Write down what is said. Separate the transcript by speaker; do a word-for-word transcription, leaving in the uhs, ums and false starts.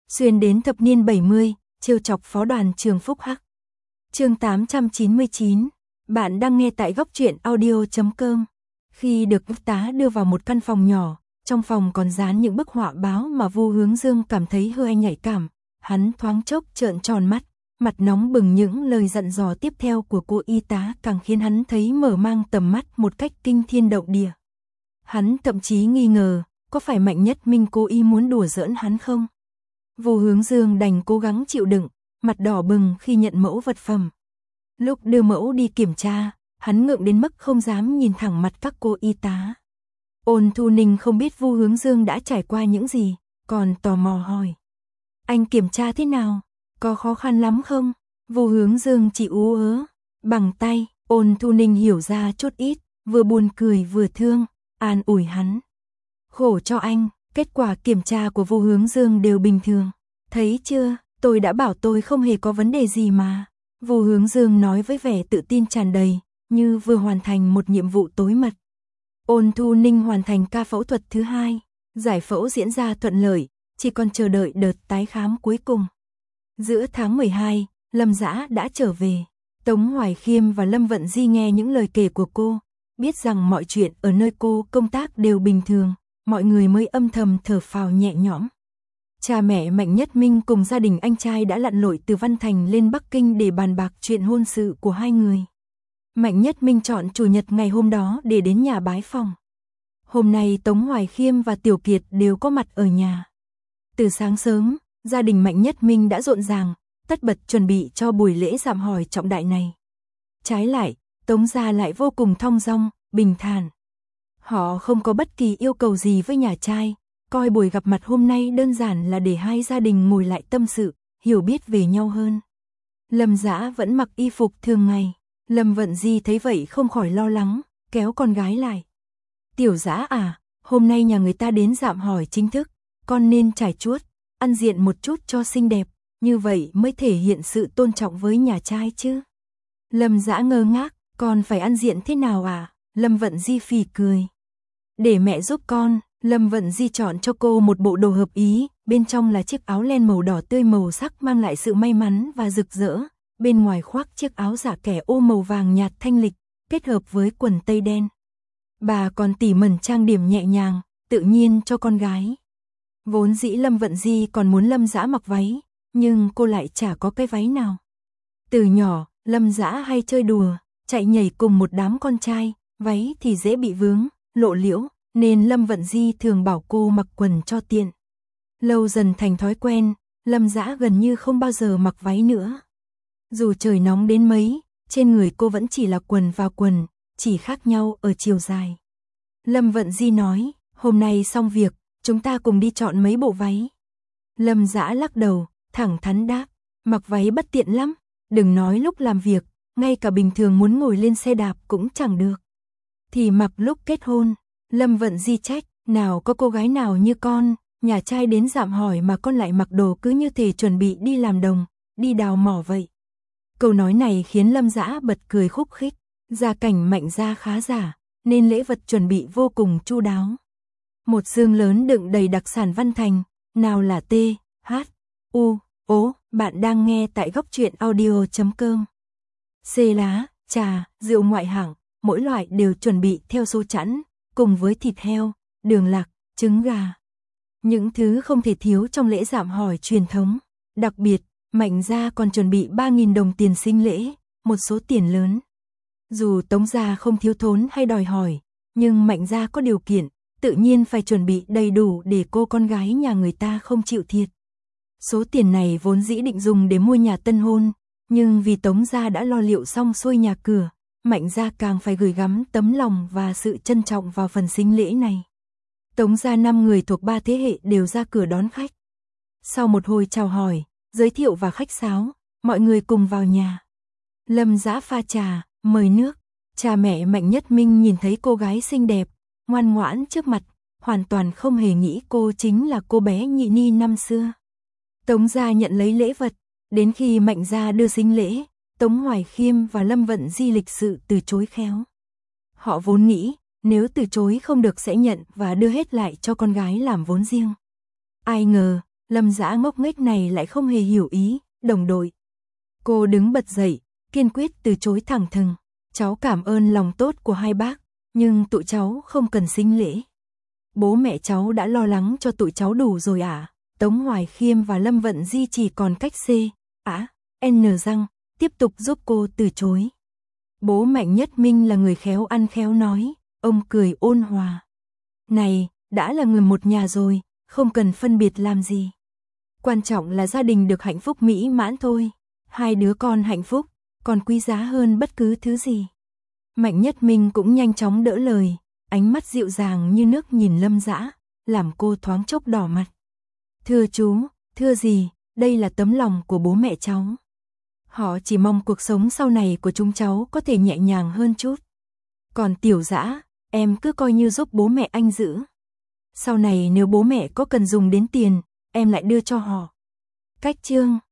Speaker 1: xuyên đến thập niên bảy mươi, trêu chọc phó đoàn trường Phúc Hắc. Chương tám trăm chín mươi chín, bạn đang nghe tại góc truyện audio chấm com. Khi được y tá đưa vào một căn phòng nhỏ, trong phòng còn dán những bức họa báo mà Vu Hướng Dương cảm thấy hơi nhạy cảm, hắn thoáng chốc trợn tròn mắt, mặt nóng bừng. Những lời dặn dò tiếp theo của cô y tá càng khiến hắn thấy mở mang tầm mắt một cách kinh thiên động địa. Hắn thậm chí nghi ngờ, có phải Mạnh Nhất Minh cố ý muốn đùa giỡn hắn không? Vu Hướng Dương đành cố gắng chịu đựng, mặt đỏ bừng khi nhận mẫu vật phẩm. Lúc đưa mẫu đi kiểm tra, hắn ngượng đến mức không dám nhìn thẳng mặt các cô y tá. Ôn Thu Ninh không biết Vu Hướng Dương đã trải qua những gì, còn tò mò hỏi. Anh kiểm tra thế nào? Có khó khăn lắm không? Vu Hướng Dương chỉ ú ớ, bằng tay. Ôn Thu Ninh hiểu ra chút ít, vừa buồn cười vừa thương, an ủi hắn. Khổ cho anh, kết quả kiểm tra của Vu Hướng Dương đều bình thường. Thấy chưa, tôi đã bảo tôi không hề có vấn đề gì mà. Vu Hướng Dương nói với vẻ tự tin tràn đầy, như vừa hoàn thành một nhiệm vụ tối mật. Ôn Thu Ninh hoàn thành ca phẫu thuật thứ hai, giải phẫu diễn ra thuận lợi, chỉ còn chờ đợi đợt tái khám cuối cùng. Giữa tháng mười hai, Lâm Dã đã trở về. Tống Hoài Khiêm và Lâm Vận Di nghe những lời kể của cô, biết rằng mọi chuyện ở nơi cô công tác đều bình thường, mọi người mới âm thầm thở phào nhẹ nhõm. Cha mẹ Mạnh Nhất Minh cùng gia đình anh trai đã lặn lội từ Văn Thành lên Bắc Kinh để bàn bạc chuyện hôn sự của hai người. Mạnh Nhất Minh chọn chủ nhật ngày hôm đó để đến nhà bái phòng. Hôm nay Tống Hoài Khiêm và Tiểu Kiệt đều có mặt ở nhà. Từ sáng sớm, gia đình Mạnh Nhất Minh đã rộn ràng, tất bật chuẩn bị cho buổi lễ dạm hỏi trọng đại này. Trái lại, Tống gia lại vô cùng thong dong, bình thản. Họ không có bất kỳ yêu cầu gì với nhà trai, coi buổi gặp mặt hôm nay đơn giản là để hai gia đình ngồi lại tâm sự, hiểu biết về nhau hơn. Lâm Dã vẫn mặc y phục thường ngày. Lâm Vận Di thấy vậy không khỏi lo lắng, kéo con gái lại. Tiểu Dã à, hôm nay nhà người ta đến dạm hỏi chính thức, con nên trải chuốt, ăn diện một chút cho xinh đẹp, như vậy mới thể hiện sự tôn trọng với nhà trai chứ. Lâm Dã ngơ ngác, con phải ăn diện thế nào à? Lâm Vận Di phì cười. Để mẹ giúp con. Lâm Vận Di chọn cho cô một bộ đồ hợp ý, bên trong là chiếc áo len màu đỏ tươi màu sắc mang lại sự may mắn và rực rỡ, bên ngoài khoác chiếc áo dạ kẻ ô màu vàng nhạt thanh lịch, kết hợp với quần tây đen. Bà còn tỉ mẩn trang điểm nhẹ nhàng, tự nhiên cho con gái. Vốn dĩ Lâm Vận Di còn muốn Lâm Dã mặc váy, nhưng cô lại chả có cái váy nào. Từ nhỏ, Lâm Dã hay chơi đùa, chạy nhảy cùng một đám con trai, váy thì dễ bị vướng, lộ liễu, nên Lâm Vận Di thường bảo cô mặc quần cho tiện. Lâu dần thành thói quen, Lâm Dã gần như không bao giờ mặc váy nữa. Dù trời nóng đến mấy, trên người cô vẫn chỉ là quần và quần, chỉ khác nhau ở chiều dài. Lâm Vận Di nói, hôm nay xong việc, chúng ta cùng đi chọn mấy bộ váy. Lâm Dã lắc đầu, thẳng thắn đáp, mặc váy bất tiện lắm, đừng nói lúc làm việc, ngay cả bình thường muốn ngồi lên xe đạp cũng chẳng được. Thì mặc lúc kết hôn. Lâm Vận Di trách, nào có cô gái nào như con, nhà trai đến dạm hỏi mà con lại mặc đồ cứ như thể chuẩn bị đi làm đồng, đi đào mỏ vậy. Câu nói này khiến Lâm Dã bật cười khúc khích, gia cảnh Mạnh gia khá giả, nên lễ vật chuẩn bị vô cùng chu đáo. Một dương lớn đựng đầy đặc sản Văn Thành, nào là T, H, U, O, bạn đang nghe tại góc truyện audio chấm com. C lá, trà, rượu ngoại hạng, mỗi loại đều chuẩn bị theo số chẵn, cùng với thịt heo, đường lạc, trứng gà. Những thứ không thể thiếu trong lễ dạm hỏi truyền thống. Đặc biệt, Mạnh gia còn chuẩn bị ba nghìn đồng tiền sinh lễ, một số tiền lớn. Dù Tống gia không thiếu thốn hay đòi hỏi, nhưng Mạnh gia có điều kiện, tự nhiên phải chuẩn bị đầy đủ để cô con gái nhà người ta không chịu thiệt. Số tiền này vốn dĩ định dùng để mua nhà tân hôn, nhưng vì Tống gia đã lo liệu xong xuôi nhà cửa, Mạnh gia càng phải gửi gắm tấm lòng và sự trân trọng vào phần sinh lễ này. Tống gia năm người thuộc ba thế hệ đều ra cửa đón khách. Sau một hồi chào hỏi, giới thiệu và khách sáo, mọi người cùng vào nhà. Lâm Dã pha trà, mời nước. Cha mẹ Mạnh Nhất Minh nhìn thấy cô gái xinh đẹp, ngoan ngoãn trước mặt, hoàn toàn không hề nghĩ cô chính là cô bé Nhị Ni năm xưa. Tống gia nhận lấy lễ vật, đến khi Mạnh gia đưa sinh lễ, Tống Hoài Khiêm và Lâm Vận Di lịch sự từ chối khéo. Họ vốn nghĩ, nếu từ chối không được sẽ nhận và đưa hết lại cho con gái làm vốn riêng. Ai ngờ, Lâm Dã ngốc nghếch này lại không hề hiểu ý, đồng đội. Cô đứng bật dậy, kiên quyết từ chối thẳng thừng. Cháu cảm ơn lòng tốt của hai bác, nhưng tụi cháu không cần sính lễ. Bố mẹ cháu đã lo lắng cho tụi cháu đủ rồi à? Tống Hoài Khiêm và Lâm Vận Di chỉ còn cách C, á, N răng, tiếp tục giúp cô từ chối. Bố Mạnh Nhất Minh là người khéo ăn khéo nói, ông cười ôn hòa. Này, đã là người một nhà rồi, không cần phân biệt làm gì. Quan trọng là gia đình được hạnh phúc mỹ mãn thôi. Hai đứa con hạnh phúc, còn quý giá hơn bất cứ thứ gì. Mạnh Nhất Minh cũng nhanh chóng đỡ lời, ánh mắt dịu dàng như nước nhìn Lâm Dã, làm cô thoáng chốc đỏ mặt. Thưa chú, thưa gì, đây là tấm lòng của bố mẹ cháu. Họ chỉ mong cuộc sống sau này của chúng cháu có thể nhẹ nhàng hơn chút. Còn Tiểu Dã, em cứ coi như giúp bố mẹ anh giữ. Sau này nếu bố mẹ có cần dùng đến tiền, em lại đưa cho họ. Cách chương